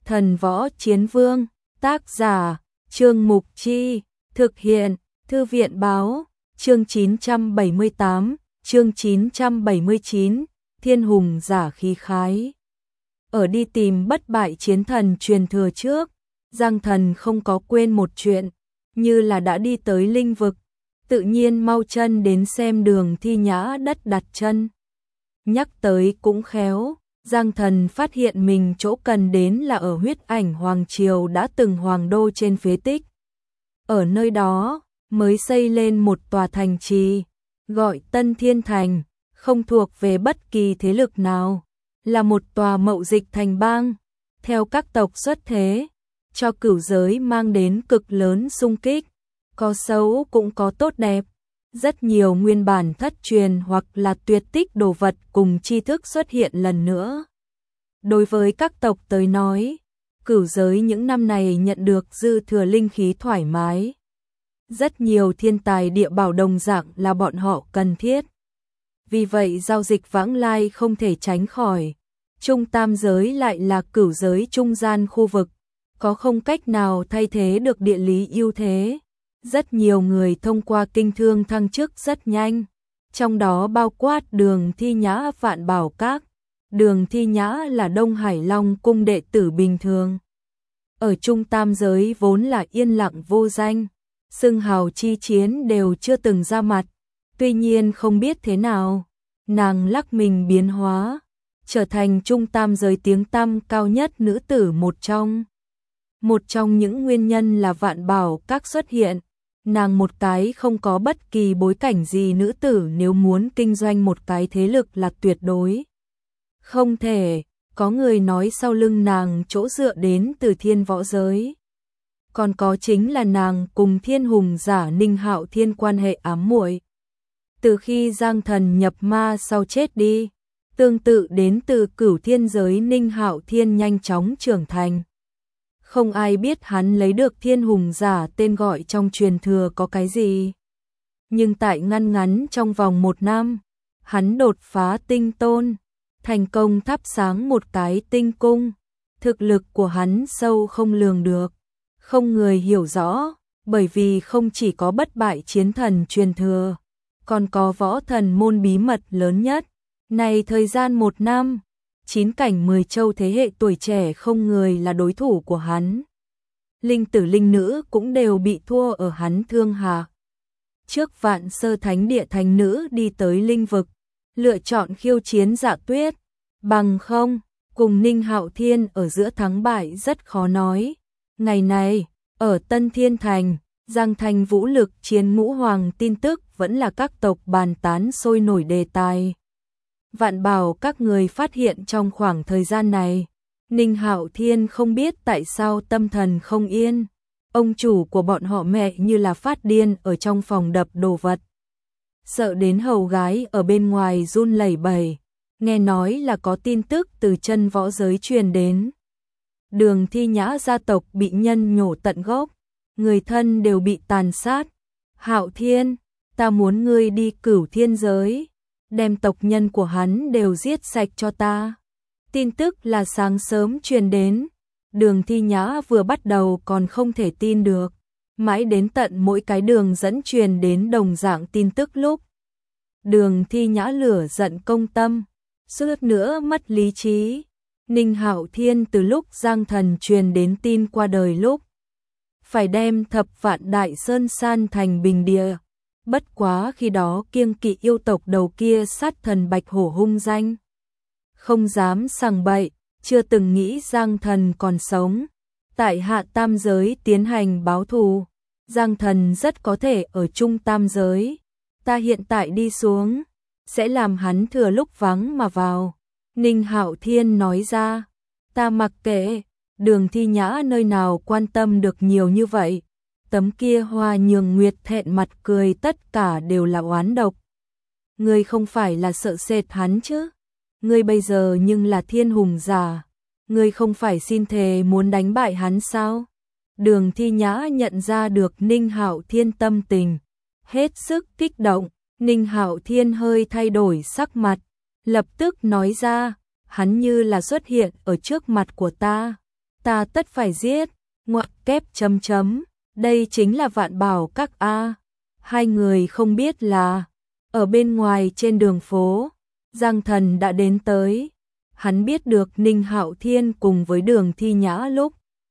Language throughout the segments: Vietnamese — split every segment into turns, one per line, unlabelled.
Thần Võ Chiến Vương, tác giả, Trương Mục Chi, thực hiện, Thư viện Báo, chương 978, chương 979, Thiên Hùng Giả Khí Khái. Ở đi tìm bất bại chiến thần truyền thừa trước, Giang Thần không có quên một chuyện, như là đã đi tới linh vực, tự nhiên mau chân đến xem Đường Thi Nhã đất đặt chân. Nhắc tới cũng khéo, Giang Thần phát hiện mình chỗ cần đến là ở Huyết Ảnh Hoàng Triều đã từng hoàng đô trên phế tích. Ở nơi đó, mới xây lên một tòa thành trì, gọi Tân Thiên Thành, không thuộc về bất kỳ thế lực nào, là một tòa mậu dịch thành bang, theo các tộc xuất thế, cho cửu giới mang đến cực lớn xung kích, có xấu cũng có tốt đẹp. Rất nhiều nguyên bản thất truyền hoặc là tuyệt tích đồ vật cùng tri thức xuất hiện lần nữa. Đối với các tộc tới nói, cửu giới những năm này nhận được dư thừa linh khí thoải mái. Rất nhiều thiên tài địa bảo đồng dạng là bọn họ cần thiết. Vì vậy giao dịch vãng lai không thể tránh khỏi. Trung tam giới lại là cửu giới trung gian khu vực, có không cách nào thay thế được địa lý ưu thế. Rất nhiều người thông qua kinh thương thăng chức rất nhanh, trong đó bao quát Đường Thi Nhã Vạn Bảo Các. Đường Thi Nhã là Đông Hải Long cung đệ tử bình thường. Ở Trung tam giới vốn là yên lặng vô danh, xưng hào chi chiến đều chưa từng ra mặt. Tuy nhiên không biết thế nào, nàng lắc mình biến hóa, trở thành Trung tam giới tiếng tăm cao nhất nữ tử một trong. Một trong những nguyên nhân là Vạn Bảo Các xuất hiện. Nàng một cái không có bất kỳ bối cảnh gì nữ tử nếu muốn kinh doanh một cái thế lực là tuyệt đối không thể. Có người nói sau lưng nàng chỗ dựa đến từ thiên võ giới. Còn có chính là nàng cùng Thiên Hùng Giả Ninh Hạo Thiên quan hệ ám muội. Từ khi Giang Thần nhập ma sau chết đi, tương tự đến từ cửu thiên giới Ninh Hạo Thiên nhanh chóng trưởng thành. Không ai biết hắn lấy được Thiên Hùng Giả tên gọi trong truyền thừa có cái gì. Nhưng tại ngắn trong vòng 1 năm, hắn đột phá tinh tôn, thành công thắp sáng một cái tinh cung. Thực lực của hắn sâu không lường được, không người hiểu rõ, bởi vì không chỉ có bất bại chiến thần truyền thừa, còn có võ thần môn bí mật lớn nhất. Này thời gian 1 năm, 9 cảnh 10 châu thế hệ tuổi trẻ không người là đối thủ của hắn. Linh tử linh nữ cũng đều bị thua ở hắn thương hạ. Trước Vạn Sơ Thánh Địa thánh nữ đi tới linh vực, lựa chọn khiêu chiến Dạ Tuyết, bằng không, cùng Ninh Hạo Thiên ở giữa thắng bại rất khó nói. Ngày này, ở Tân Thiên Thành, Giang Thành vũ lực chiến ngũ hoàng tin tức vẫn là các tộc bàn tán sôi nổi đề tài. Vạn Bảo các người phát hiện trong khoảng thời gian này, Ninh Hạo Thiên không biết tại sao tâm thần không yên. Ông chủ của bọn họ mẹ như là phát điên ở trong phòng đập đồ vật. Sợ đến hầu gái ở bên ngoài run lẩy bẩy, nghe nói là có tin tức từ chân võ giới truyền đến. Đường Thi Nhã gia tộc bị nhân nhổ tận gốc, người thân đều bị tàn sát. Hạo Thiên, ta muốn ngươi đi cửu thiên giới, đem tộc nhân của hắn đều giết sạch cho ta. Tin tức là sáng sớm truyền đến, Đường Thi Nhã vừa bắt đầu còn không thể tin được, mãi đến tận mỗi cái đường dẫn truyền đến đồng dạng tin tức lúc. Đường Thi Nhã lửa giận công tâm, suýt nữa mất lý trí. Ninh Hạo Thiên từ lúc Giang Thần truyền đến tin qua đời lúc, phải đem Thập Vạn Đại Sơn san thành bình địa. Bất quá khi đó kiêng kỵ yêu tộc đầu kia sát thần Bạch Hổ hung danh, không dám sằng bậy, chưa từng nghĩ Giang Thần còn sống. Tại hạ tam giới tiến hành báo thù, Giang Thần rất có thể ở trung tam giới. Ta hiện tại đi xuống, sẽ làm hắn thừa lúc vắng mà vào. Ninh Hạo Thiên nói ra, ta mặc kệ. Đường Thi Nhã nơi nào quan tâm được nhiều như vậy. Tấm kia Hoa Nhường Nguyệt thẹn mặt cười tất cả đều là oán độc. Ngươi không phải là sợ sệt hắn chứ? Ngươi bây giờ nhưng là Thiên Hùng Giả, ngươi không phải xin thề muốn đánh bại hắn sao? Đường Thi Nhã nhận ra được Ninh Hạo Thiên tâm tình, hết sức kích động. Ninh Hạo Thiên hơi thay đổi sắc mặt, lập tức nói ra, hắn như là xuất hiện ở trước mặt của ta. ta tất phải giết, ngoặc kép chấm chấm, đây chính là Vạn Bảo Các a. Hai người không biết là, ở bên ngoài trên đường phố, Giang Thần đã đến tới. Hắn biết được Ninh Hạo Thiên cùng với Đường Thi Nhã lúc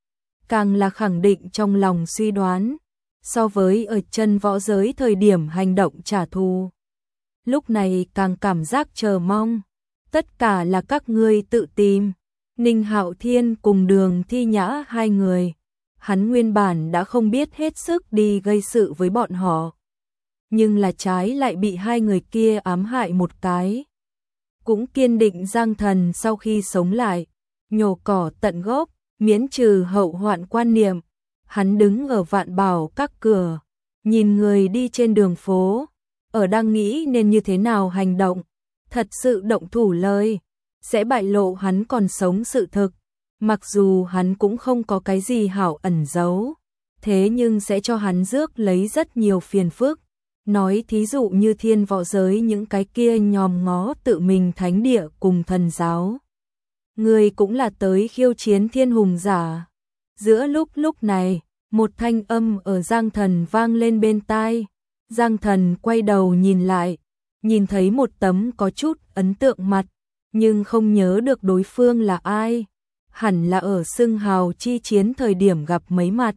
càng là khẳng định trong lòng suy đoán, so với ở chân võ giới thời điểm hành động trả thù. Lúc này càng cảm giác chờ mong, tất cả là các ngươi tự tìm. Ninh Hạo Thiên cùng Đường Thi Nhã hai người, hắn nguyên bản đã không biết hết sức đi gây sự với bọn họ, nhưng là trái lại bị hai người kia ám hại một cái. Cũng kiên định Giang Thần sau khi sống lại, nhổ cỏ tận gốc, miễn trừ hậu hoạn quan niệm. Hắn đứng ở Vạn Bảo Các cửa, nhìn người đi trên đường phố, ở đang nghĩ nên như thế nào hành động. Thật sự động thủ lời, sẽ bại lộ hắn còn sống sự thực. Mặc dù hắn cũng không có cái gì hảo ẩn giấu, thế nhưng sẽ cho hắn rước lấy rất nhiều phiền phức. Nói thí dụ như thiên võ giới những cái kia nhòm ngó tự mình thánh địa cùng thần giáo. Người cũng là tới khiêu chiến thiên hùng giả. Giữa lúc này, một thanh âm ở Giang Thần vang lên bên tai. Giang Thần quay đầu nhìn lại, nhìn thấy một tấm có chút ấn tượng mặt, nhưng không nhớ được đối phương là ai. Hẳn là ở xưng hào chi chiến thời điểm gặp mấy mặt.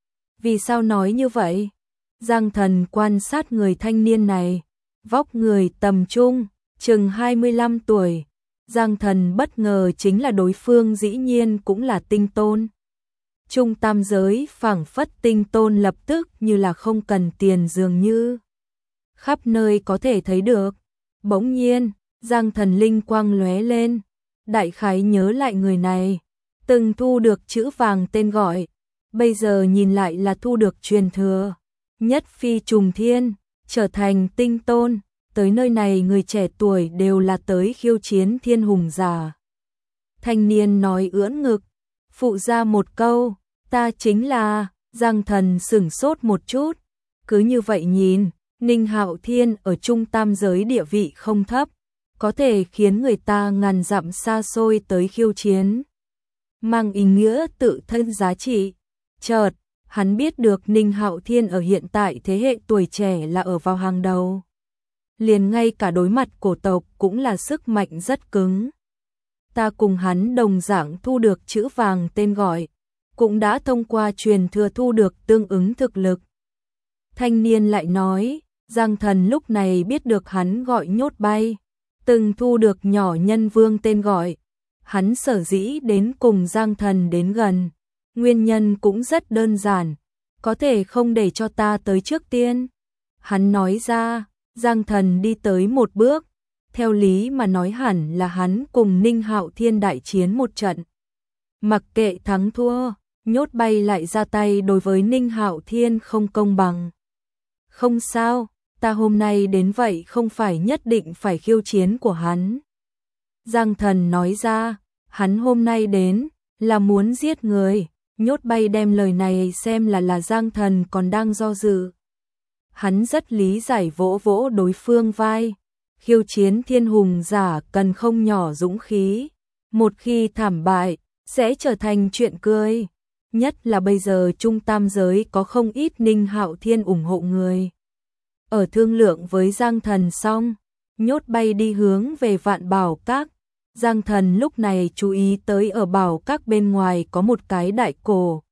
Vì sao nói như vậy? Giang Thần quan sát người thanh niên này, vóc người tầm trung, chừng 25 tuổi. Giang Thần bất ngờ chính là đối phương dĩ nhiên cũng là tinh tôn. Trung tam giới phảng phất tinh tôn lập tức như là không cần tiền dường như. Khắp nơi có thể thấy được. Bỗng nhiên, Giang Thần linh quang lóe lên. Đại khái nhớ lại người này. Từng thu được chữ vàng tên gọi. Bây giờ nhìn lại là thu được truyền thừa. Nhất phi trùng thiên, trở thành tinh tôn. Tới nơi này người trẻ tuổi đều là tới khiêu chiến thiên hùng giả. Thanh niên nói ưỡn ngực, phụ ra một câu, ta chính là. Giang Thần sửng sốt một chút. Cứ như vậy nhìn, Ninh Hạo Thiên ở trung tam giới địa vị không thấp, có thể khiến người ta ngàn dặm xa xôi tới khiêu chiến. Mang ý nghĩa tự thân giá trị. Chợt, hắn biết được Ninh Hạo Thiên ở hiện tại thế hệ tuổi trẻ là ở vào hàng đầu. Liền ngay cả đối mặt cổ tộc cũng là sức mạnh rất cứng. Ta cùng hắn đồng dạng thu được chữ vàng tên gọi, cũng đã thông qua truyền thừa thu được tương ứng thực lực. Thanh niên lại nói, Giang Thần lúc này biết được hắn gọi Nhốt Bay, từng thu được nhỏ nhân vương tên gọi. Hắn sở dĩ đến cùng Giang Thần đến gần, nguyên nhân cũng rất đơn giản, có thể không để cho ta tới trước tiên. Hắn nói ra, Giang Thần đi tới một bước, theo lý mà nói hẳn là hắn cùng Ninh Hạo Thiên đại chiến một trận. Mặc kệ thắng thua, Nhốt Bay lại ra tay đối với Ninh Hạo Thiên không công bằng. Không sao, ta hôm nay đến vậy không phải nhất định phải khiêu chiến của hắn. Giang Thần nói ra, hắn hôm nay đến là muốn giết người. Nhốt Bay đem lời này xem là Giang Thần còn đang do dự. Hắn rất lý giải vỗ vỗ đối phương vai. Khiêu chiến thiên hùng giả cần không nhỏ dũng khí. Một khi thảm bại, sẽ trở thành chuyện cười. Nhất là bây giờ trung tam giới có không ít Ninh Hạo Thiên ủng hộ người. Ở thương lượng với Giang Thần xong, Nhốt Bay đi hướng về Vạn Bảo Các. Giang Thần lúc này chú ý tới ở Bảo Các bên ngoài có một cái đại cổ.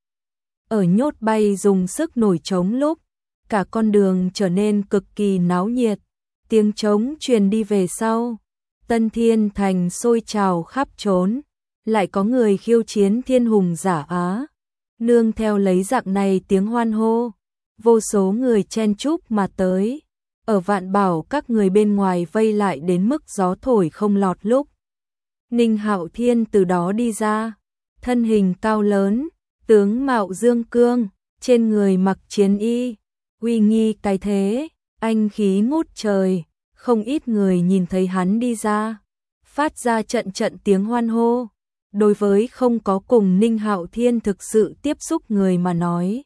Ở Nhốt Bay dùng sức nổi trống lúc, cả con đường trở nên cực kỳ náo nhiệt. Tiếng trống truyền đi về sau, Tân Thiên Thành sôi trào khắp trốn, lại có người khiêu chiến thiên hùng giả Á. Nương theo lấy dạng này tiếng hoan hô, vô số người chen chúc mà tới. Ở Vạn Bảo Các người bên ngoài vây lại đến mức gió thổi không lọt lúc. Ninh Hạo Thiên từ đó đi ra, thân hình cao lớn, tướng mạo dương cương, trên người mặc chiến y, uy nghi cái thế, anh khí ngút trời. Không ít người nhìn thấy hắn đi ra, phát ra trận trận tiếng hoan hô. Đối với không có cùng Ninh Hạo Thiên thực sự tiếp xúc người mà nói,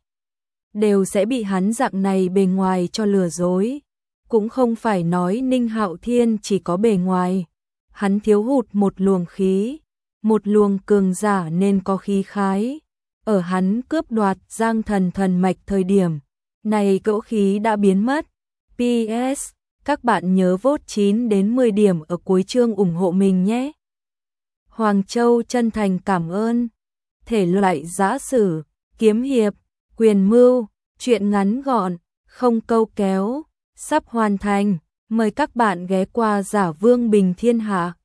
đều sẽ bị hắn dạng này bề ngoài cho lừa dối. Cũng không phải nói Ninh Hạo Thiên chỉ có bề ngoài, hắn thiếu hụt một luồng khí, một luồng cường giả nên có khí khái. Ở hắn cướp đoạt Giang Thần thần mạch thời điểm này cỗ khí đã biến mất. PS, các bạn nhớ vote 9 đến 10 điểm ở cuối chương ủng hộ mình nhé. Hoàng Châu chân thành cảm ơn. Thể loại giã sử, kiếm hiệp, quyền mưu, truyện ngắn gọn, không câu kéo, sắp hoàn thành. Mời các bạn ghé qua Giả Vương Bình Thiên Hạ.